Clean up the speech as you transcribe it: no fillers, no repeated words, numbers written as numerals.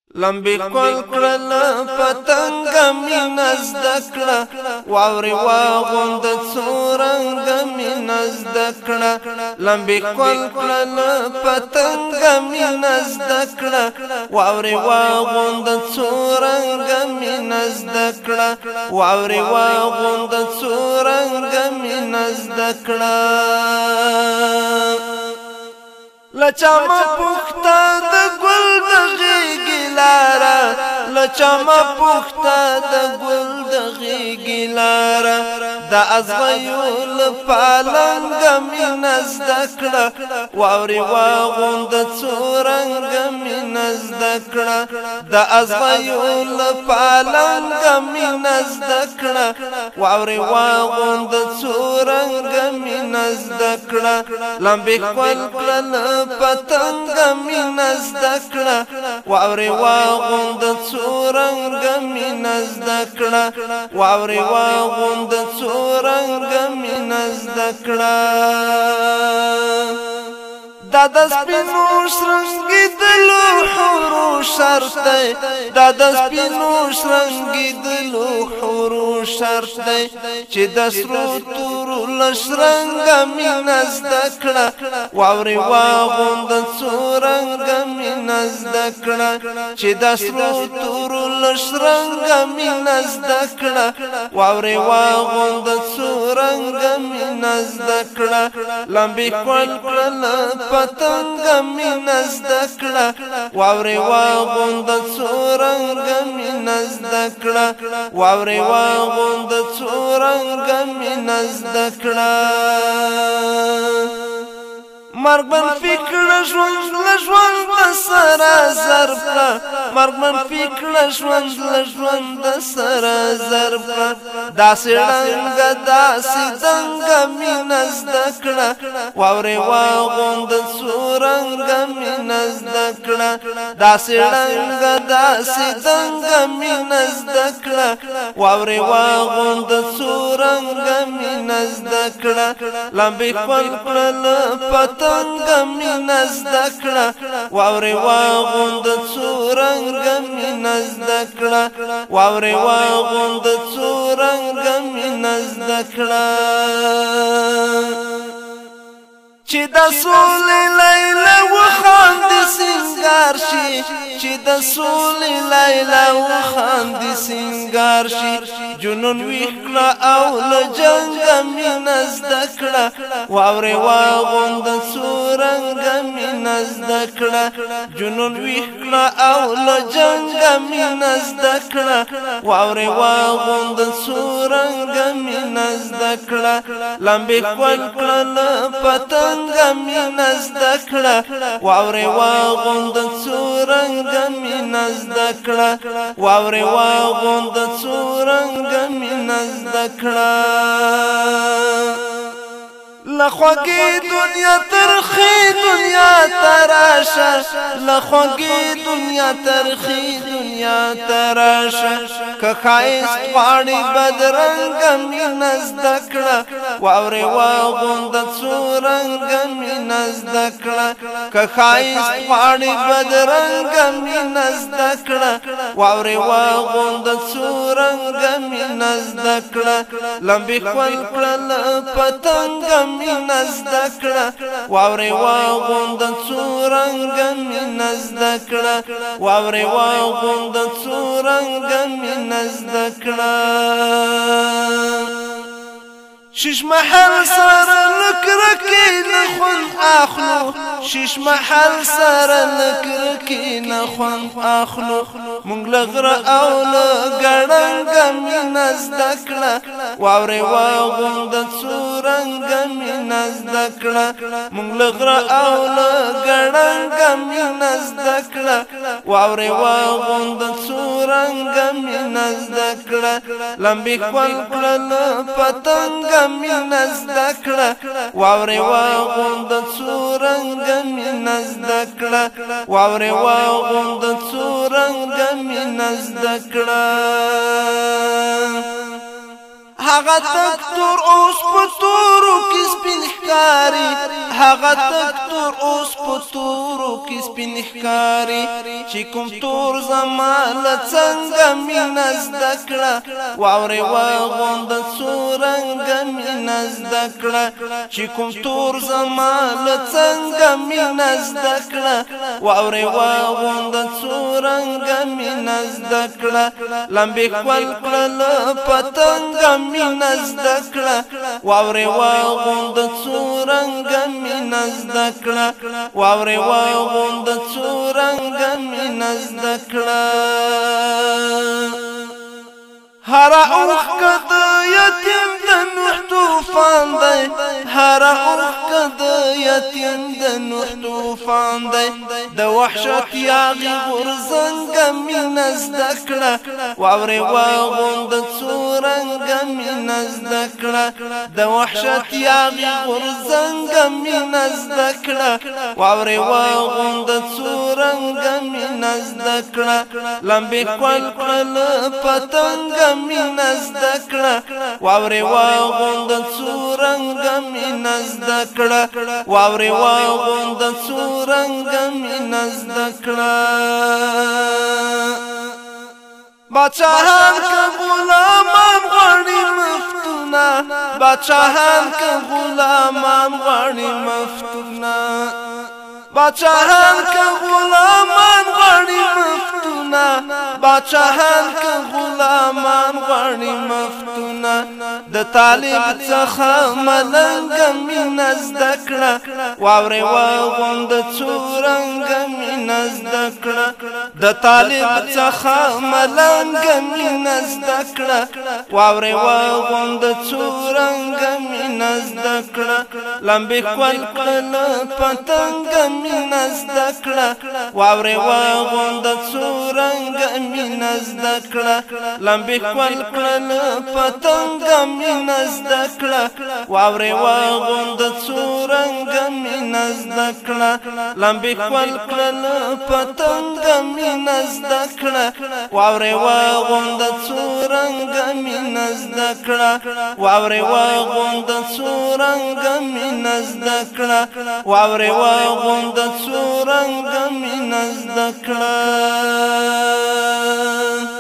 لمبی کول کړل پتنګ مين زدکړه واوري واغوند څورنګ مين زدکړه لمبی کول کړل پتنګ مين زدکړه واوري واغوند څورنګ مين زدکړه واوري واغوند څورنګ مين زدکړه لچا ما پختا د ګل د غیږی لاره لچا ما پختا د ګل د غیږی لاره د ازغیول پالنګ مين زدکړه واوري واغوند څورنګ مين زدکړه د ازغیول پالنګ مين زدکړه واوري واغوند څورنګ مين زدکړه لمبی کول کړل پتنګ مين زدکړه واوري واغوند څورنګ مين زدکړه واوري واغوند څورنګ مين زدکړه دا د سپینو شرنګي د لوحورو شرط دی دا د سپینو شرنګي د لوحورو شرط دی چې د سرو تورو لشرنګ مين زدکړه واوري واغوند څورنګ مين زدکړه چې د سرو تورو لشرنګ مين زدکړه واوري واغوند څورنګ مين زدکړه لمبی کول کړل پتنګ مين زدکړه واوري واغوند څورنګ مين زدکړه واوري واغوند څورنګ مين زدکړه مرګ من فکر ژوند لژوند سره ضرب مرګ من فکر ژوند لژوند سره ضرب داسې رنګ داسې دنګ مين زدکړه واوري واغوند څورنګ مين زدکړه داسې رنګ داسې دنګ مين زدکړه واوري واغوند څورنګ مين زدکړه لمبی کول کړل پتنګ مين زدکړه واوري واغوند څورنګ مين زدکړه واوري واغوند څورنګ مين زدکړه چې د سولې لیلا وخاند سنگار شي چې د سولې لیلا وخاند سنگار شي جنون وکړه او له جنگ مين زدکړه واوري واغوند څورنګ مين زدکړه جنون وکړه او له جنگ مين زدکړه واوري واغوند څورنګ مين زدکړه لمبی کول کړل پتنګ مين زدکړه واوري واغوند څورنګ مين زدکړه واوري واغوند څورنګ مين زدکړه لخوږی دنیا ترخی دنیا تراشه لخوږی دنیا ترخی دنیا تراشه که خایست غواړي بدرنګ مين زدکړه واوري واغوند څورنګ مين زدکړه که خایست غواړي بدرنګ مين زدکړه واوري واغوند څورنګ مين زدکړه لمبی کول کړل پتنګ مين زدکړه واوري واغوند څورنګ مين زدکړه واوري واغوند څورنګ مين زدکړه شش محل سره لکرکی نخون اخلو شش محل سره لکرکی نخون اخلو مونږ لغره او لګړنګ مين زدکړه واوري واغوند څورنګ مين زدکړه مونږ لغره او لګړنګ مين زدکړه واوري واغوند څورنګ مين زدکړه لمبی کول کړل پتنګ مين زدکړه واوري واغوند څورنګ مين زدکړه واوري واغوند څورنګ مين زدکړه هغه تک تور اوس په تورو کې سپین ښکاری هغه تک تور اوس په تورو کې سپین ښکاری چې کوم تور زما له څنګه مینه زده کړه واورې وغونده څو رنګه مینه زده کړه چې کوم تور زما له څنګه مینه زده کړه واورې وغونده څو رنګه مینه زده کړه لمبې ښکل کړه له پتنګه مینه زده کړه واورې وغونده څو رنګه مینه زده کړه واورې وغونده څو رنګه مینه زده کړه هر اوښکه د یتیم د نوح طوفان دی هر اوښکه د یتیم د نوح طوفان دی د وحشت یاغي غورځنګه مینه زده کړه واورې وغونده څو رنګه مینه زده کړه د وحشت یاغي غورځنګه مینه زده کړه واورې وغونده څو رنګه مینه زده کړه لمبې ښکل کړه له پتنګه مینه زده کړه واورې وغونده څو رنګه مینه زده کړه واورې وغونده څو رنګه مینه زده کړه بادشاهان که غلامان غواړي مفتونه بادشاهان که غلامان غواړي مفتونه بادشاهان که غلامان غواړي مفتونه بادشاهان که غلامان غواړي مفتونه د طالب څخه ملنګه مینه زده کړه واورې وغونده څو رنګه مینه زده کړه د طالب څخه ملنګه مینه زده کړه واورې وغونده څو رنګه مینه زده کړه لمبې ښکل کړه له پتنګه مینه زده کړه واورې وغونده څو رنګه مینه زده کړه لمبې ښکل کړه له پتنګه مینه زده کړه واورې وغونده څو رنګه مینه زده کړه لمبې ښکل کړه له پتنګه مینه زده کړه واورې وغونده څو رنګه مینه زده کړه واورې وغونده څو رنګه مینه زده کړه واورې وغونده څو رنګه مینه زده کړه